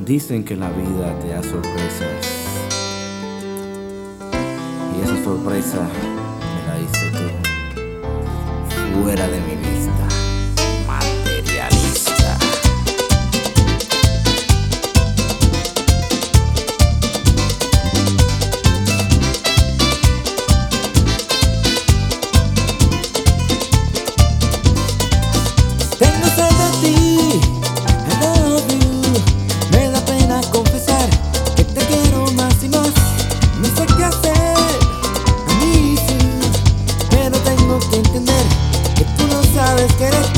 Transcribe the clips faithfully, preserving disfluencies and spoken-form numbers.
Dicen que la vida te da sorpresas y esa sorpresa me la diste tú, fuera de mi vista, materialista. Tengo sed de ti, I love you. Me da pena confesar que te quiero más y más. No sé qué hacer, a mí sí, pero tengo que entender que tú no sabes querer.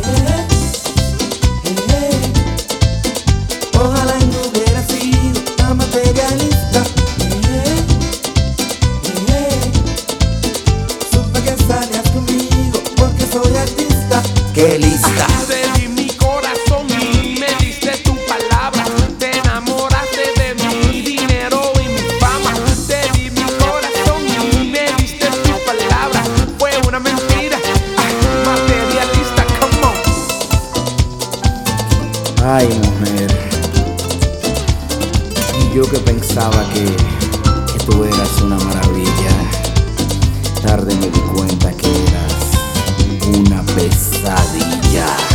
Ojalá y no hubiera sido tan materialista. Supe que salías conmigo porque soy artista. ¡Qué lista! Te di mi corazón y me diste tu palabra. Te enamoraste de mi dinero y mi fama. Te di mi corazón y me diste tu palabra. Fue una mentira, ay, materialista, come on. Ay, mujer, y yo que pensaba que, que tú eras una maravilla, tarde me di cuenta que eras una pesadilla.